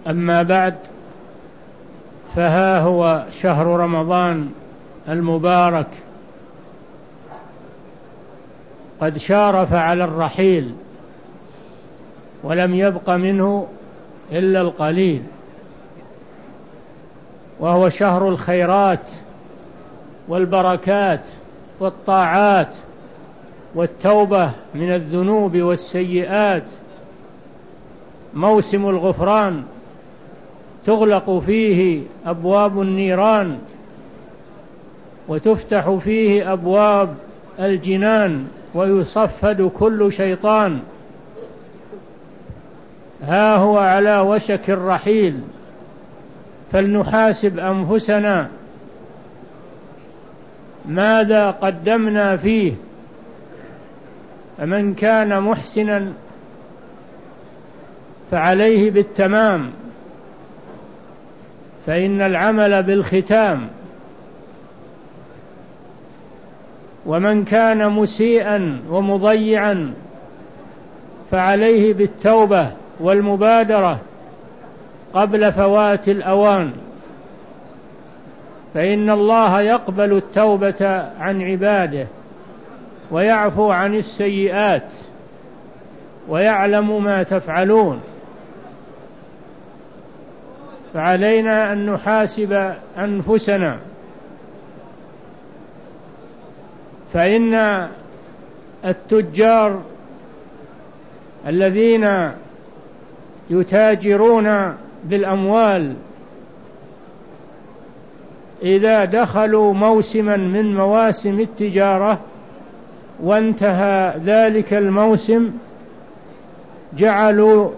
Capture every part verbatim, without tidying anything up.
أما بعد، فها هو شهر رمضان المبارك قد شارف على الرحيل، ولم يبق منه إلا القليل، وهو شهر الخيرات والبركات والطاعات والتوبة من الذنوب والسيئات، موسم الغفران، تغلق فيه أبواب النيران وتفتح فيه أبواب الجنان ويصفد كل شيطان. ها هو على وشك الرحيل، فلنحاسب أنفسنا ماذا قدمنا فيه. فمن كان محسنا فعليه بالتمام، فإن العمل بالختام، ومن كان مسيئا ومضيعا فعليه بالتوبة والمبادرة قبل فوات الأوان، فإن الله يقبل التوبة عن عباده ويعفو عن السيئات ويعلم ما تفعلون. فعلينا أن نحاسب أنفسنا، فإن التجار الذين يتاجرون بالأموال إذا دخلوا موسما من مواسم التجارة وانتهى ذلك الموسم جعلوا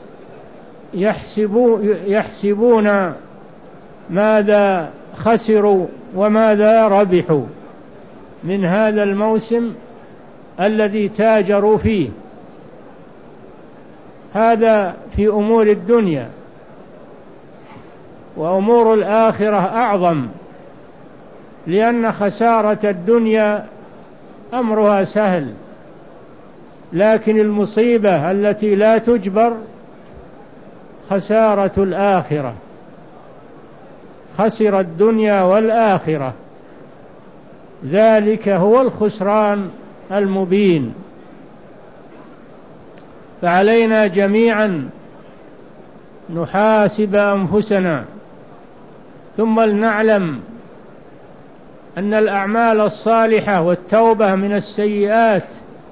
يحسبون ماذا خسروا وماذا ربحوا من هذا الموسم الذي تاجروا فيه. هذا في أمور الدنيا، وأمور الآخرة أعظم، لأن خسارة الدنيا أمرها سهل، لكن المصيبة التي لا تجبر خسارة الآخرة. خسر الدنيا والآخرة، ذلك هو الخسران المبين. فعلينا جميعا نحاسب أنفسنا، ثم لنعلم أن الأعمال الصالحة والتوبة من السيئات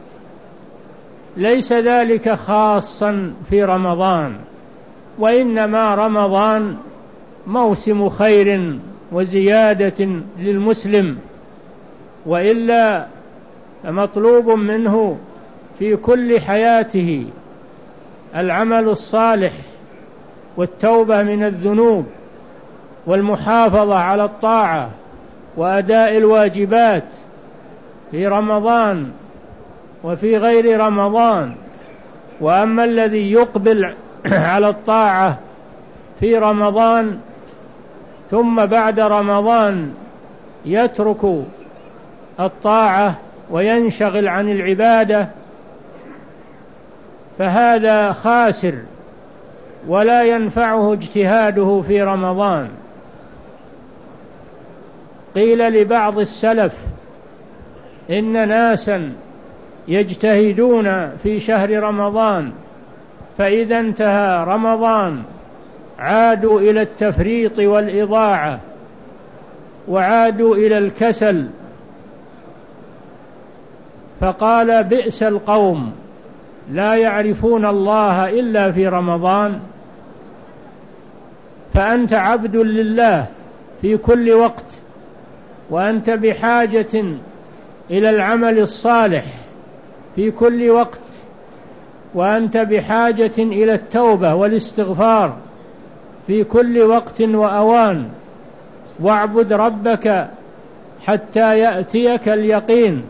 ليس ذلك خاصا في رمضان، وإنما رمضان موسم خير وزيادة للمسلم، وإلا فمطلوب منه في كل حياته العمل الصالح والتوبة من الذنوب والمحافظة على الطاعة وأداء الواجبات في رمضان وفي غير رمضان. وأما الذي يقبل على الطاعة في رمضان ثم بعد رمضان يترك الطاعة وينشغل عن العبادة، فهذا خاسر ولا ينفعه اجتهاده في رمضان. قيل لبعض السلف إن ناسا يجتهدون في شهر رمضان، فإذا انتهى رمضان عادوا إلى التفريط والإضاعة وعادوا إلى الكسل، فقال بئس القوم لا يعرفون الله إلا في رمضان. فأنت عبد لله في كل وقت، وأنت بحاجة إلى العمل الصالح في كل وقت، وأنت بحاجة إلى التوبة والاستغفار في كل وقت وأوان. واعبد ربك حتى يأتيك اليقين.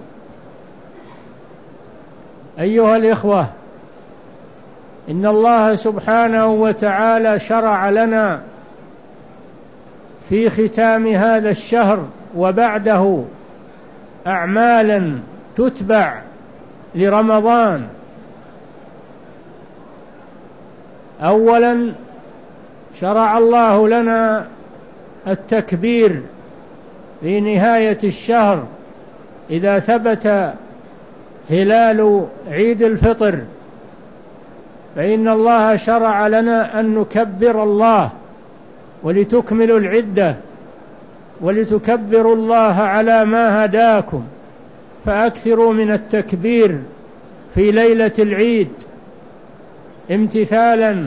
أيها الإخوة، إن الله سبحانه وتعالى شرع لنا في ختام هذا الشهر وبعده أعمالا تتبع لرمضان. أولا شرع الله لنا التكبير في نهاية الشهر إذا ثبت هلال عيد الفطر، فإن الله شرع لنا أن نكبر الله ولتكملوا العدة ولتكبروا الله على ما هداكم، فأكثروا من التكبير في ليلة العيد امتثالا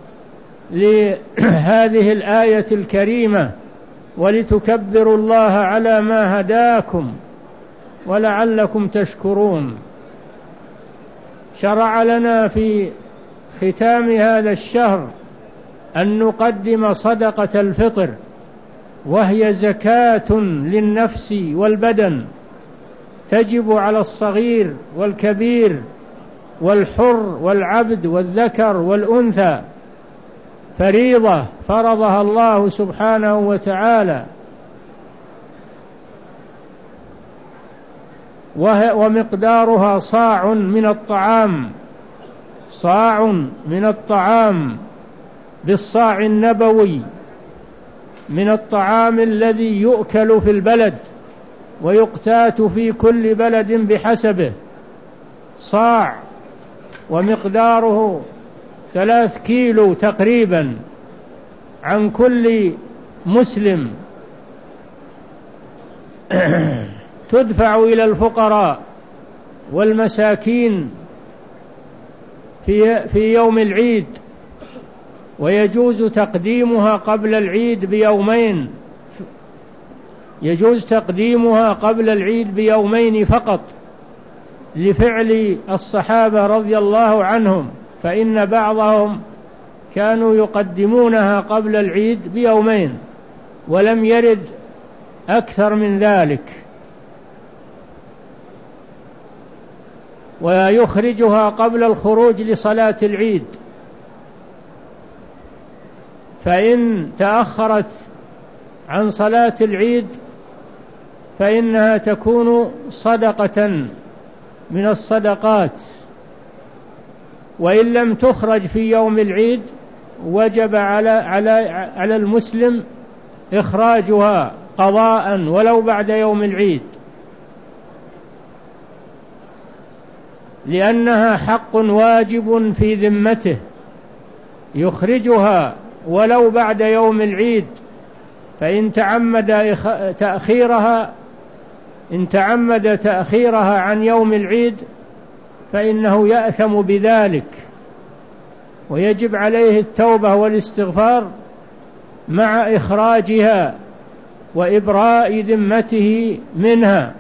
لهذه الآية الكريمة، ولتكبروا الله على ما هداكم ولعلكم تشكرون. شرع لنا في ختام هذا الشهر أن نقدم صدقة الفطر، وهي زكاة للنفس والبدن، تجب على الصغير والكبير والحر والعبد والذكر والأنثى، فريضة فرضها الله سبحانه وتعالى، ومقدارها صاع من الطعام، صاع من الطعام بالصاع النبوي من الطعام الذي يؤكل في البلد ويقتات في كل بلد بحسبه، صاع ومقداره ثلاث كيلو تقريبا عن كل مسلم، تدفع إلى الفقراء والمساكين في في يوم العيد، ويجوز تقديمها قبل العيد بيومين، يجوز تقديمها قبل العيد بيومين فقط لفعل الصحابة رضي الله عنهم، فإن بعضهم كانوا يقدمونها قبل العيد بيومين ولم يرد أكثر من ذلك، ويخرجها قبل الخروج لصلاة العيد، فإن تأخرت عن صلاة العيد فإنها تكون صدقة من الصدقات، وإن لم تخرج في يوم العيد وجب على على على المسلم إخراجها قضاء ولو بعد يوم العيد، لأنها حق واجب في ذمته يخرجها ولو بعد يوم العيد، فإن تعمد تأخيرها إن تعمد تأخيرها عن يوم العيد فإنه يأثم بذلك، ويجب عليه التوبة والاستغفار مع إخراجها وإبراء ذمته منها،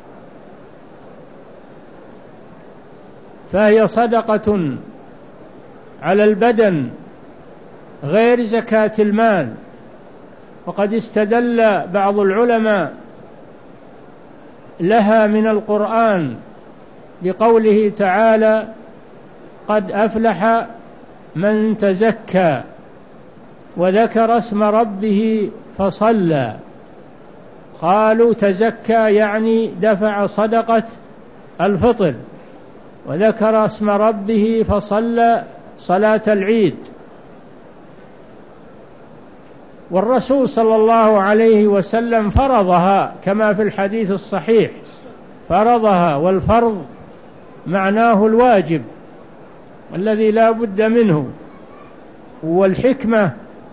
فهي صدقة على البدن غير زكاة المال. وقد استدل بعض العلماء لها من القرآن بقوله تعالى: قد أفلح من تزكى وذكر اسم ربه فصلى. قالوا تزكى يعني دفع صدقة الفطر، وذكر اسم ربه فصلى صلاة العيد. والرسول صلى الله عليه وسلم فرضها كما في الحديث الصحيح، فرضها، والفرض معناه الواجب الذي لا بد منه. والحكمة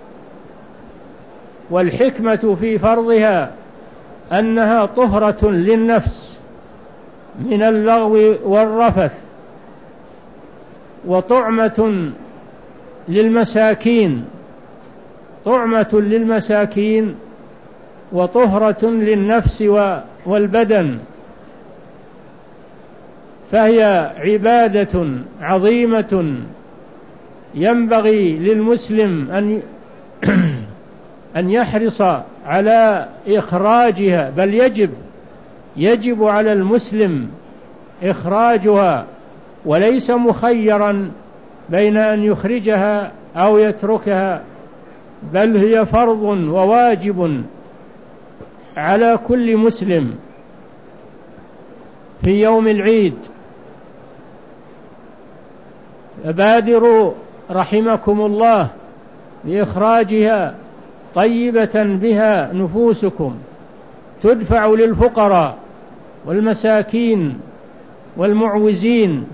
والحكمة في فرضها أنها طهرة للنفس من اللغو والرفث، وطعمة للمساكين طعمة للمساكين وطهرة للنفس والبدن، فهي عبادة عظيمة ينبغي للمسلم أن أن يحرص على إخراجها، بل يجب يجب على المسلم إخراجها، وليس مخيرا بين أن يخرجها أو يتركها، بل هي فرض وواجب على كل مسلم في يوم العيد. فبادروا رحمكم الله بإخراجها طيبة بها نفوسكم، تدفع للفقراء والمساكين والمعوزين.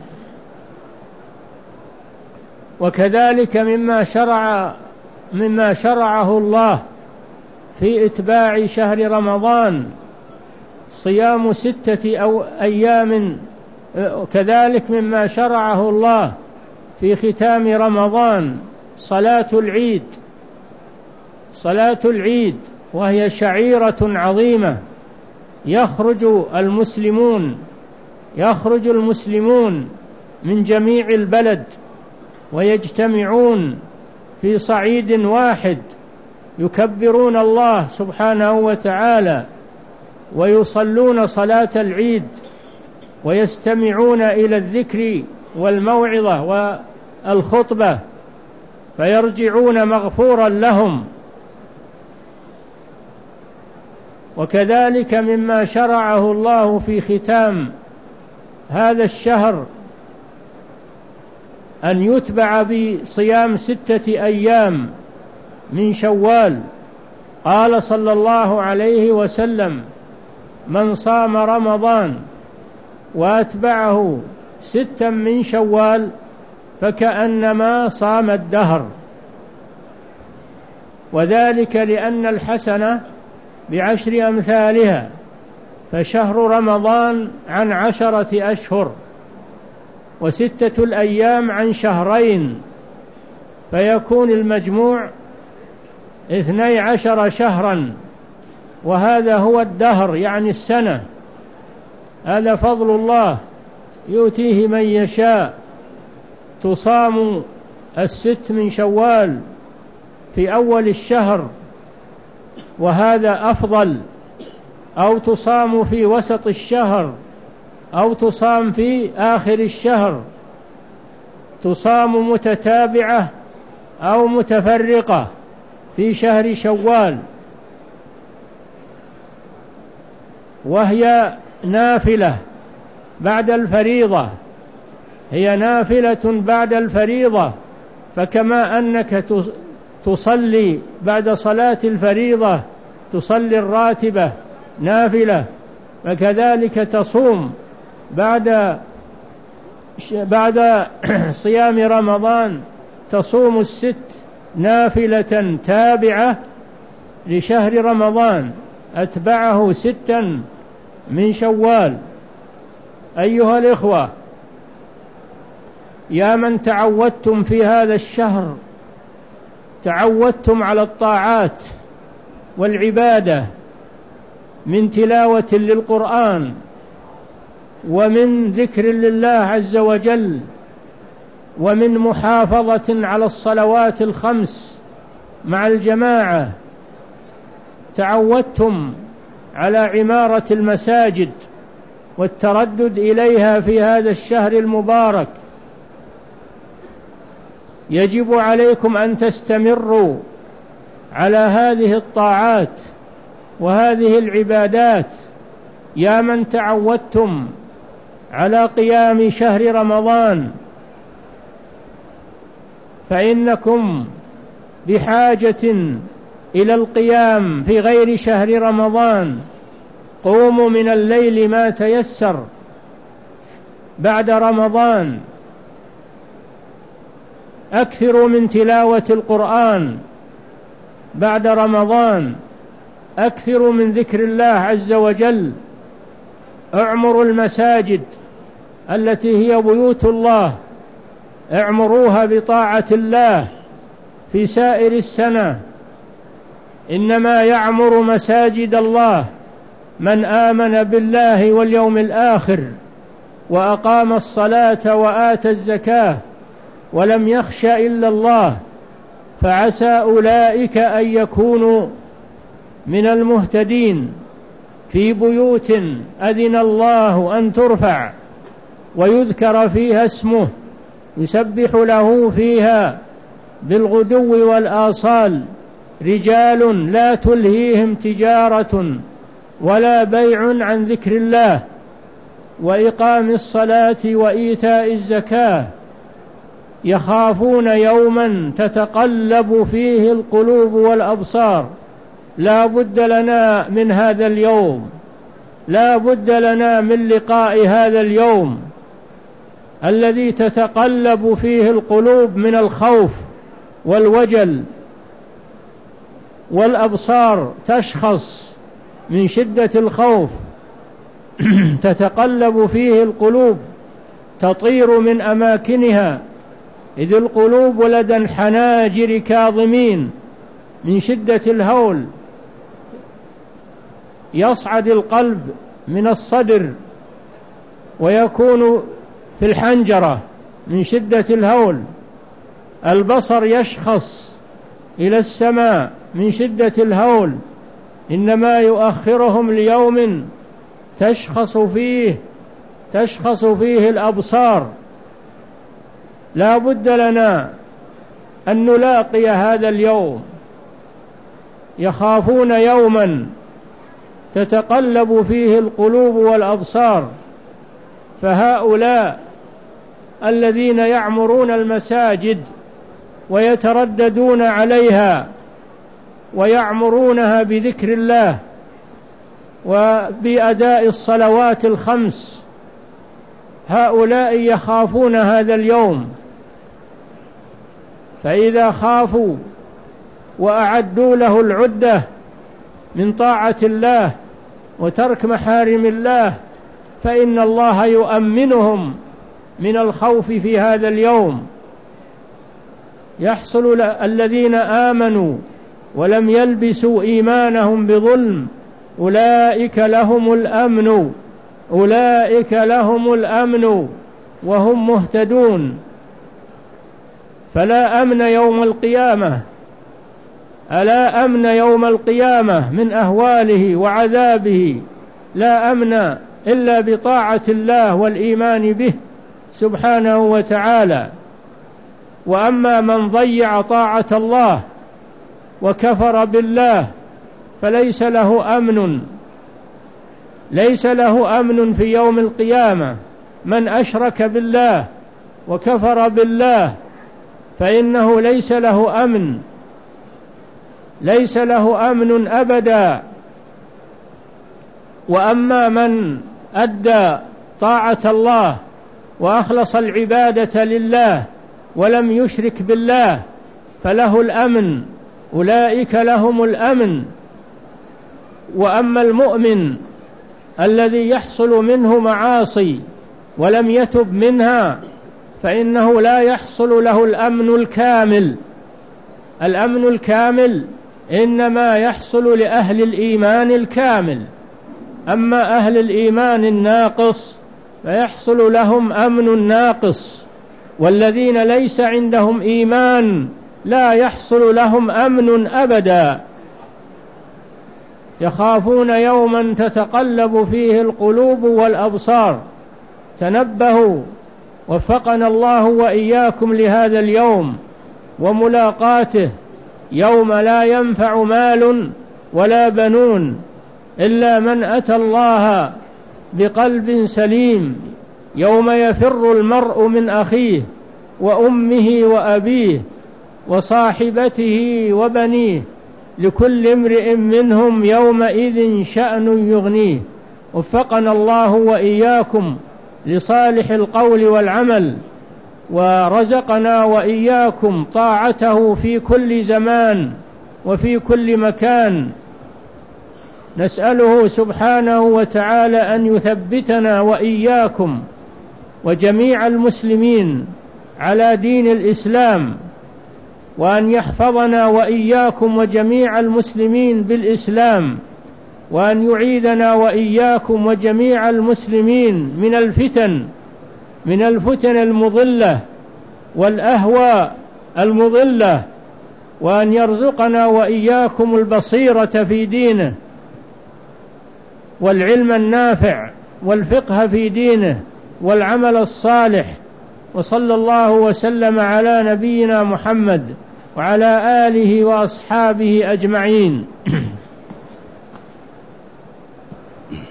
وكذلك مما شرع مما شرعه الله في إتباع شهر رمضان صيام ستة أو أيام، كذلك مما شرعه الله في ختام رمضان صلاة العيد صلاة العيد وهي شعيرة عظيمة. يخرج المسلمون يخرج المسلمون من جميع البلد ويجتمعون في صعيد واحد، يكبرون الله سبحانه وتعالى ويصلون صلاة العيد ويستمعون إلى الذكر والموعظة والخطبة، فيرجعون مغفورا لهم. وكذلك مما شرعه الله في ختام هذا الشهر أن يتبع بصيام ستة أيام من شوال. قال صلى الله عليه وسلم: من صام رمضان وأتبعه ستا من شوال فكأنما صام الدهر. وذلك لأن الحسنة بعشر أمثالها، فشهر رمضان عن عشرة أشهر، وستة الأيام عن شهرين، فيكون المجموع اثني عشر شهرا، وهذا هو الدهر يعني السنة. هذا فضل الله يؤتيه من يشاء. تصام الست من شوال في أول الشهر وهذا أفضل، أو تصام في وسط الشهر، أو تصام في آخر الشهر، تصام متتابعة أو متفرقة في شهر شوال، وهي نافلة بعد الفريضة، هي نافلة بعد الفريضة. فكما أنك تصلي بعد صلاة الفريضة تصلي الراتبة نافلة، فكذلك تصوم بعد بعد صيام رمضان تصوم الست نافلة تابعة لشهر رمضان، أتبعه ستا من شوال. أيها الإخوة، يا من تعودتم في هذا الشهر، تعودتم على الطاعات والعبادة من تلاوة للقرآن ومن ذكر لله عز وجل ومن محافظة على الصلوات الخمس مع الجماعة، تعودتم على عمارة المساجد والتردد إليها في هذا الشهر المبارك. يجب عليكم أن تستمروا على هذه الطاعات وهذه العبادات. يا من تعودتم على قيام شهر رمضان، فإنكم بحاجة إلى القيام في غير شهر رمضان. قوموا من الليل ما تيسر بعد رمضان، أكثروا من تلاوة القرآن بعد رمضان، أكثروا من ذكر الله عز وجل، اعمروا المساجد التي هي بيوت الله، اعمروها بطاعة الله في سائر السنة. إنما يعمر مساجد الله من آمن بالله واليوم الآخر وأقام الصلاة وآتى الزكاة ولم يخش إلا الله، فعسى أولئك أن يكونوا من المهتدين. في بيوت أذن الله أن ترفع ويذكر فيها اسمه يسبح له فيها بالغدو والآصال رجال لا تلهيهم تجارة ولا بيع عن ذكر الله وإقام الصلاة وإيتاء الزكاة يخافون يوما تتقلب فيه القلوب والأبصار. لا بد لنا من هذا اليوم، لا بد لنا من لقاء هذا اليوم الذي تتقلب فيه القلوب من الخوف والوجل، والأبصار تشخص من شدة الخوف تتقلب فيه القلوب، تطير من أماكنها، إذ القلوب لدى الحناجر كاظمين من شدة الهول. يصعد القلب من الصدر ويكون في الحنجرة من شدة الهول. البصر يشخص إلى السماء من شدة الهول، إنما يؤخرهم ليوم تشخص فيه تشخص فيه الأبصار. لا بد لنا أن نلاقي هذا اليوم. يخافون يوما تتقلب فيه القلوب والأبصار، فهؤلاء الذين يعمرون المساجد ويترددون عليها ويعمرونها بذكر الله وبأداء الصلوات الخمس، هؤلاء يخافون هذا اليوم. فإذا خافوا وأعدوا له العدة من طاعة الله وترك محارم الله، فإن الله يؤمنهم من الخوف في هذا اليوم. يحصل الذين آمنوا ولم يلبسوا إيمانهم بظلم أولئك لهم الأمن أولئك لهم الأمن وهم مهتدون. فلا أمن يوم القيامة، ألا أمن يوم القيامة من أهواله وعذابه، لا أمن إلا بطاعة الله والإيمان به سبحانه وتعالى. وأما من ضيع طاعة الله وكفر بالله فليس له أمن ليس له أمن في يوم القيامة. من أشرك بالله وكفر بالله فإنه ليس له أمن ليس له أمن أبدا. وأما من أدى طاعة الله وأخلص العبادة لله ولم يشرك بالله فله الأمن، أولئك لهم الأمن. وأما المؤمن الذي يحصل منه معاصي ولم يتب منها فإنه لا يحصل له الأمن الكامل. الأمن الكامل إنما يحصل لأهل الإيمان الكامل، أما أهل الإيمان الناقص فيحصل لهم أمن ناقص، والذين ليس عندهم إيمان لا يحصل لهم أمن أبدا. يخافون يوما تتقلب فيه القلوب والأبصار. تنبهوا، وفقنا الله وإياكم لهذا اليوم وملاقاته، يوم لا ينفع مال ولا بنون إلا من أتى الله بقلب سليم، يوم يفر المرء من أخيه وأمه وأبيه وصاحبته وبنيه، لكل امرئ منهم يومئذ شأن يغنيه. وفقنا الله وإياكم لصالح القول والعمل، ورزقنا وإياكم طاعته في كل زمان وفي كل مكان. نسأله سبحانه وتعالى أن يثبتنا وإياكم وجميع المسلمين على دين الإسلام، وأن يحفظنا وإياكم وجميع المسلمين بالإسلام، وأن يعيذنا وإياكم وجميع المسلمين من الفتن من الفتن المضلة والأهواء المضلة، وأن يرزقنا وإياكم البصيرة في دينه والعلم النافع والفقه في دينه والعمل الصالح. وصلى الله وسلم على نبينا محمد وعلى آله وأصحابه أجمعين.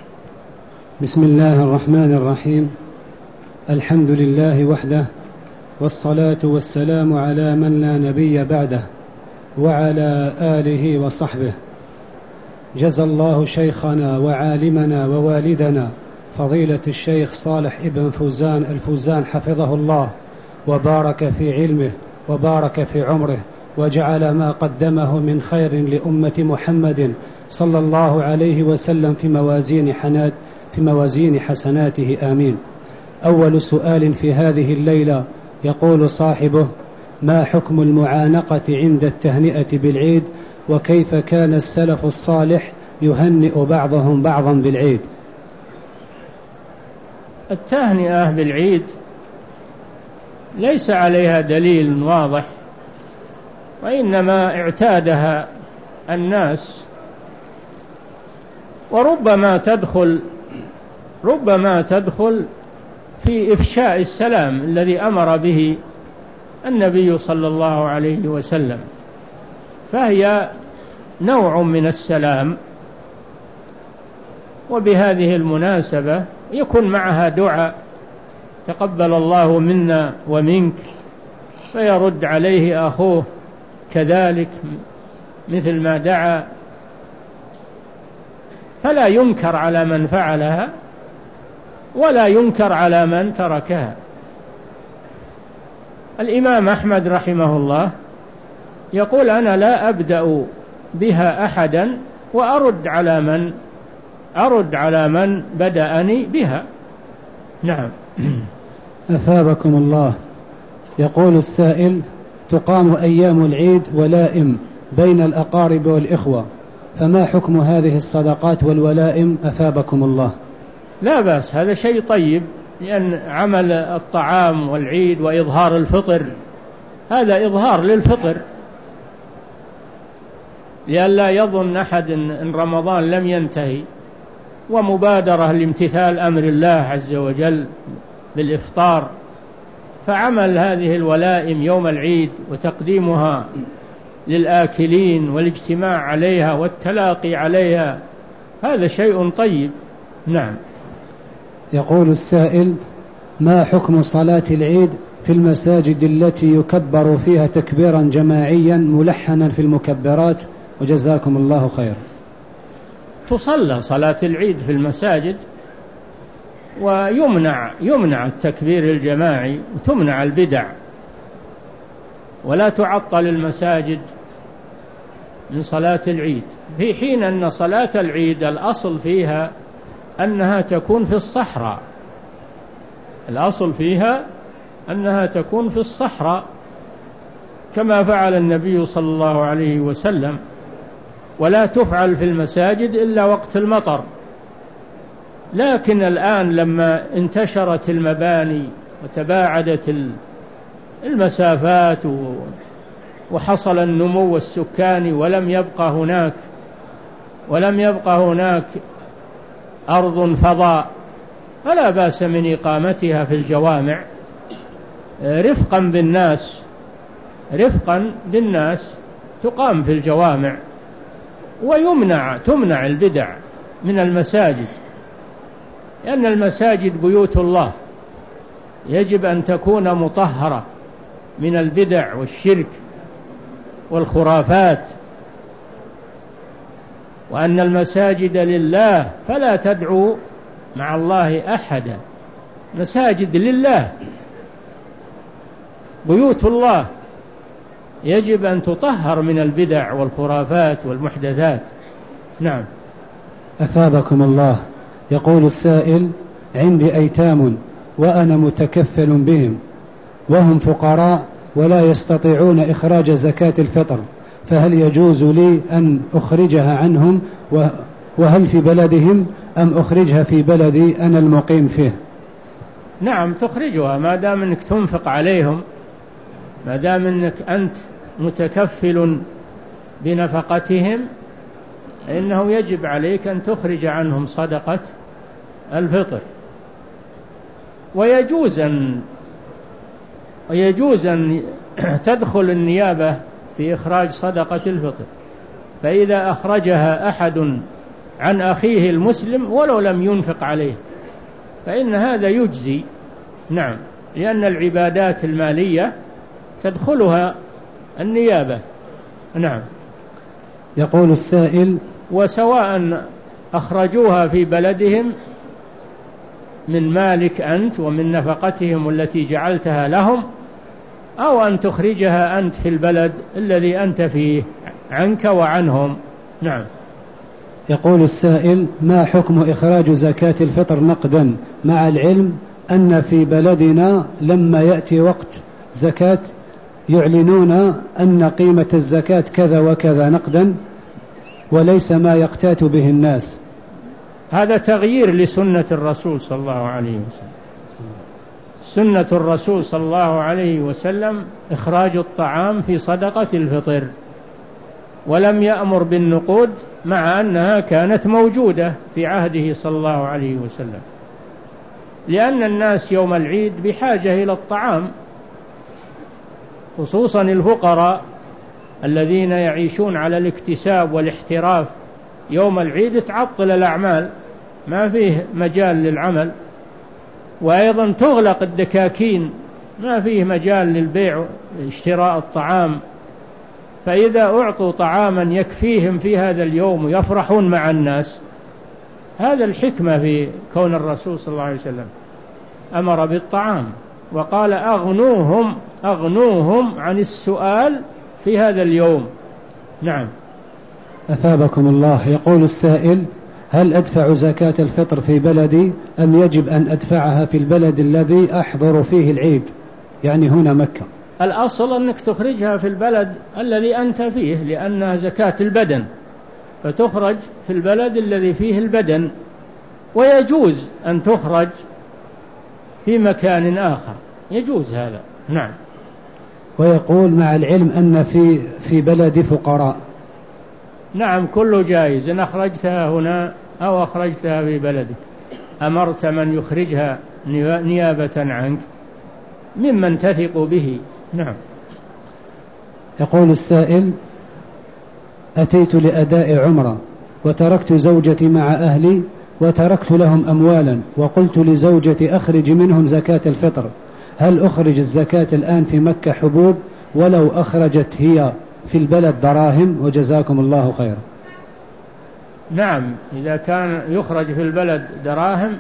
بسم الله الرحمن الرحيم. الحمد لله وحده، والصلاة والسلام على من لا نبي بعده وعلى آله وصحبه. جزى الله شيخنا وعالمنا ووالدنا فضيلة الشيخ صالح ابن فوزان الفوزان حفظه الله وبارك في علمه وبارك في عمره، وجعل ما قدمه من خير لأمة محمد صلى الله عليه وسلم في موازين حنات في موازين حسناته آمين. أول سؤال في هذه الليلة يقول صاحبه: ما حكم المعانقة عند التهنئة بالعيد، وكيف كان السلف الصالح يهنئ بعضهم بعضا بالعيد؟ التهنئة بالعيد ليس عليها دليل واضح، وإنما اعتادها الناس، وربما تدخل ربما تدخل في إفشاء السلام الذي أمر به النبي صلى الله عليه وسلم، فهي نوع من السلام. وبهذه المناسبة يكون معها دعاء: تقبل الله منا ومنك، فيرد عليه أخوه كذلك مثل ما دعا، فلا ينكر على من فعلها ولا ينكر على من تركها. الإمام أحمد رحمه الله يقول: أنا لا أبدأ بها أحدا وأرد على من أرد على من بدأني بها. نعم. أثابكم الله. يقول السائل: تقام أيام العيد ولائم بين الأقارب والإخوة، فما حكم هذه الصدقات والولائم أثابكم الله؟ لا بأس، هذا شيء طيب، لأن عمل الطعام والعيد وإظهار الفطر هذا إظهار للفطر، لئلا يظن أحد إن رمضان لم ينتهي، ومبادرة لامتثال أمر الله عز وجل بالإفطار. فعمل هذه الولائم يوم العيد وتقديمها للآكلين والاجتماع عليها والتلاقي عليها هذا شيء طيب. نعم. يقول السائل: ما حكم صلاة العيد في المساجد التي يكبر فيها تكبيرا جماعيا ملحنا في المكبرات؟ وجزاكم الله خير. تصلى صلاة العيد في المساجد، ويمنع يمنع التكبير الجماعي، وتمنع البدع، ولا تعطل المساجد من صلاة العيد، في حين أن صلاة العيد الأصل فيها أنها تكون في الصحراء الأصل فيها أنها تكون في الصحراء كما فعل النبي صلى الله عليه وسلم، ولا تفعل في المساجد إلا وقت المطر. لكن الآن لما انتشرت المباني وتباعدت المسافات وحصل النمو السكاني ولم يبقى هناك ولم يبقى هناك أرض فضاء، فلا بأس من إقامتها في الجوامع رفقا بالناس رفقا بالناس تقام في الجوامع، ويمنع تمنع البدع من المساجد، لأن المساجد بيوت الله، يجب أن تكون مطهرة من البدع والشرك والخرافات، وأن المساجد لله فلا تدعوا مع الله أحدا. مساجد لله، بيوت الله، يجب أن تطهر من البدع والخرافات والمحدثات. نعم. أثابكم الله. يقول السائل: عندي أيتام وأنا متكفل بهم وهم فقراء ولا يستطيعون إخراج زكاة الفطر، فهل يجوز لي أن أخرجها عنهم، وهل في بلدهم أم أخرجها في بلدي أنا المقيم فيه؟ نعم، تخرجها ما دام أنك تنفق عليهم، ما دام أنك أنت متكفل بنفقتهم، إنه يجب عليك أن تخرج عنهم صدقة الفطر. ويجوز أن ويجوز أن تدخل النيابة في إخراج صدقة الفطر، فإذا أخرجها أحد عن أخيه المسلم ولو لم ينفق عليه فإن هذا يجزي. نعم. لأن العبادات المالية تدخلها النيابة. نعم. يقول السائل: وسواء أخرجوها في بلدهم من مالك أنت ومن نفقتهم التي جعلتها لهم، أو أن تخرجها أنت في البلد الذي أنت فيه عنك وعنهم. نعم. يقول السائل: ما حكم إخراج زكاة الفطر نقدا، مع العلم أن في بلدنا لما يأتي وقت زكاة يعلنون أن قيمة الزكاة كذا وكذا نقدا وليس ما يقتات به الناس؟ هذا تغيير لسنة الرسول صلى الله عليه وسلم. سنة الرسول صلى الله عليه وسلم إخراج الطعام في صدقة الفطر، ولم يأمر بالنقود مع أنها كانت موجودة في عهده صلى الله عليه وسلم، لأن الناس يوم العيد بحاجة إلى الطعام، خصوصا الفقراء الذين يعيشون على الاكتساب والاحتراف. يوم العيد تعطل الأعمال، ما فيه مجال للعمل، وأيضا تغلق الدكاكين، ما فيه مجال للبيع اشتراء الطعام. فإذا أعطوا طعاما يكفيهم في هذا اليوم ويفرحون مع الناس، هذا الحكمة في كون الرسول صلى الله عليه وسلم أمر بالطعام وقال: أغنوهم أغنوهم عن السؤال في هذا اليوم. نعم. أثابكم الله. يقول السائل: هل أدفع زكاة الفطر في بلدي أم يجب أن أدفعها في البلد الذي أحضر فيه العيد، يعني هنا مكة؟ الأصل أنك تخرجها في البلد الذي أنت فيه، لأنها زكاة البدن، فتخرج في البلد الذي فيه البدن، ويجوز أن تخرج في مكان آخر، يجوز هذا. نعم. ويقول: مع العلم أن في في بلد فقراء. نعم، كله جائز، إن أخرجتها هنا أو أخرجتها في بلدك، أمرت من يخرجها نيابة عنك ممن تثق به. نعم. يقول السائل: أتيت لأداء عمرة وتركت زوجتي مع أهلي وتركت لهم أموالا، وقلت لزوجتي أخرج منهم زكاة الفطر، هل أخرج الزكاة الآن في مكة حبوب ولو أخرجت هي في البلد دراهم؟ وجزاكم الله خيرا. نعم، إذا كان يخرج في البلد دراهم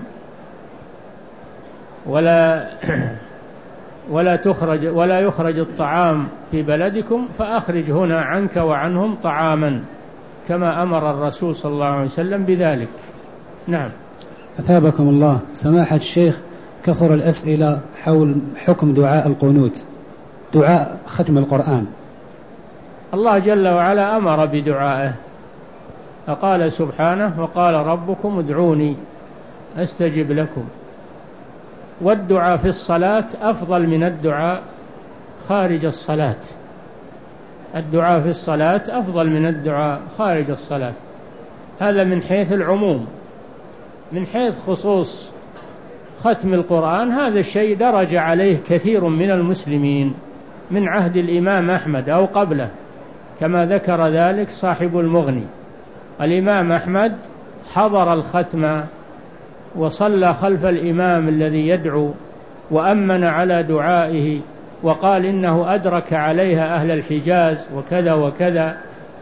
ولا ولا تخرج ولا يخرج الطعام في بلدكم، فأخرج هنا عنك وعنهم طعاما كما أمر الرسول صلى الله عليه وسلم بذلك. نعم. أثابكم الله. سماحة الشيخ، كثر الأسئلة حول حكم دعاء القنوت، دعاء ختم القرآن. الله جل وعلا أمر بدعائه، فقال سبحانه: وقال ربكم ادعوني أستجب لكم. والدعاء في الصلاة أفضل من الدعاء خارج الصلاة. الدعاء في الصلاة أفضل من الدعاء خارج الصلاة، هذا من حيث العموم. من حيث خصوص ختم القرآن، هذا الشيء درج عليه كثير من المسلمين من عهد الإمام أحمد أو قبله، كما ذكر ذلك صاحب المغني. الإمام أحمد حضر الختم وصلى خلف الإمام الذي يدعو وأمن على دعائه، وقال إنه أدرك عليها أهل الحجاز وكذا وكذا،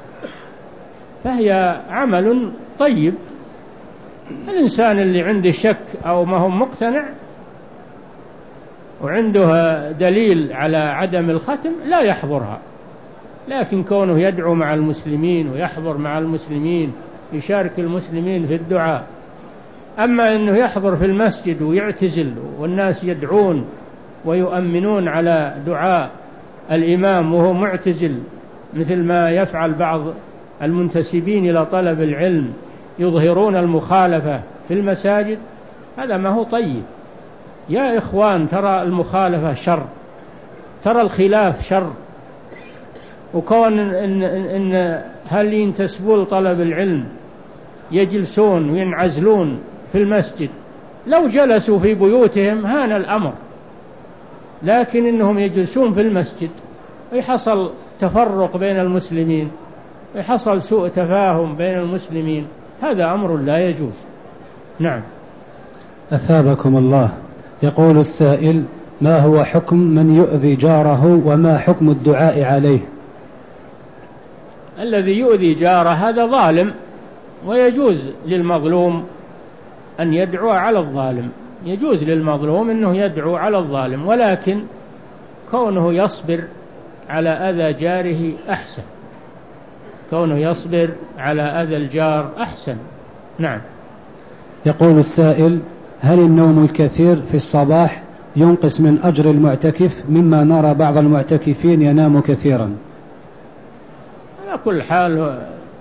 فهي عمل طيب. الإنسان اللي عنده شك أو ما هو مقتنع وعنده دليل على عدم الختم لا يحضرها، لكن كونه يدعو مع المسلمين ويحضر مع المسلمين يشارك المسلمين في الدعاء. أما أنه يحضر في المسجد ويعتزل والناس يدعون ويؤمنون على دعاء الإمام وهو معتزل، مثل ما يفعل بعض المنتسبين إلى طلب العلم، يظهرون المخالفة في المساجد، هذا ما هو طيب. يا إخوان، ترى المخالفة شر، ترى الخلاف شر. وكون إن, إن, إن هل ينتسبون طلب العلم يجلسون وينعزلون في المسجد، لو جلسوا في بيوتهم هان الأمر، لكن إنهم يجلسون في المسجد ويحصل تفرق بين المسلمين ويحصل سوء تفاهم بين المسلمين، هذا أمر لا يجوز. نعم. أثابكم الله. يقول السائل: ما هو حكم من يؤذي جاره وما حكم الدعاء عليه؟ الذي يؤذي جاره هذا ظالم، ويجوز للمظلوم أن يدعو على الظالم، يجوز للمظلوم أنه يدعو على الظالم، ولكن كونه يصبر على أذى جاره أحسن، كونه يصبر على أذى الجار أحسن. نعم. يقول السائل: هل النوم الكثير في الصباح ينقص من أجر المعتكف، مما نرى بعض المعتكفين ينام كثيرا؟ على كل حال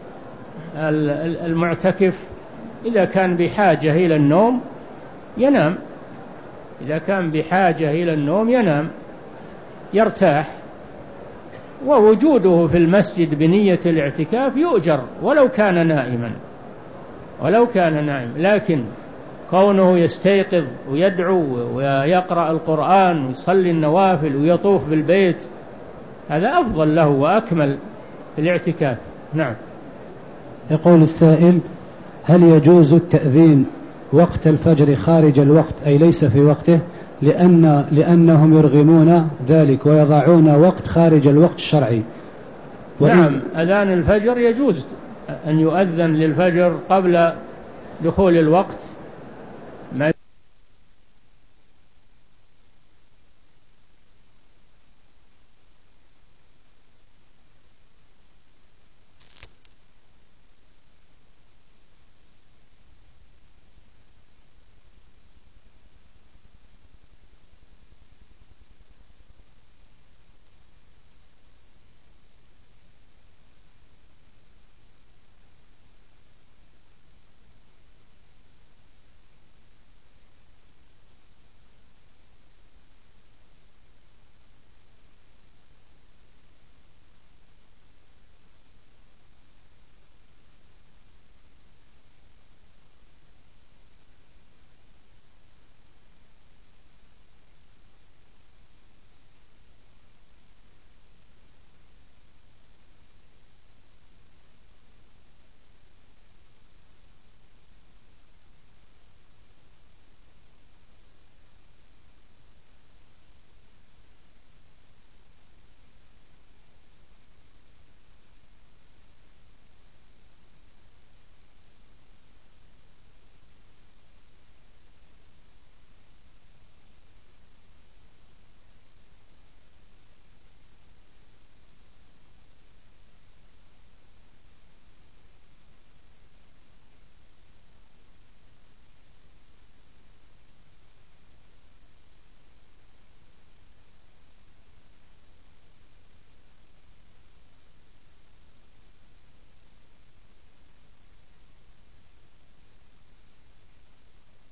المعتكف إذا كان بحاجة إلى النوم ينام، إذا كان بحاجة إلى النوم ينام يرتاح، ووجوده في المسجد بنية الاعتكاف يؤجر ولو كان نائما، ولو كان نائم. لكن كونه يستيقظ ويدعو ويقرأ القرآن ويصلي النوافل ويطوف بالبيت هذا أفضل له وأكمل في الاعتكاف. نعم. يقول السائل: هل يجوز التأذين وقت الفجر خارج الوقت أي ليس في وقته، لأن لأنهم يرغمون ذلك ويضعون وقت خارج الوقت الشرعي؟ نعم، أذان الفجر يجوز أن يؤذن للفجر قبل دخول الوقت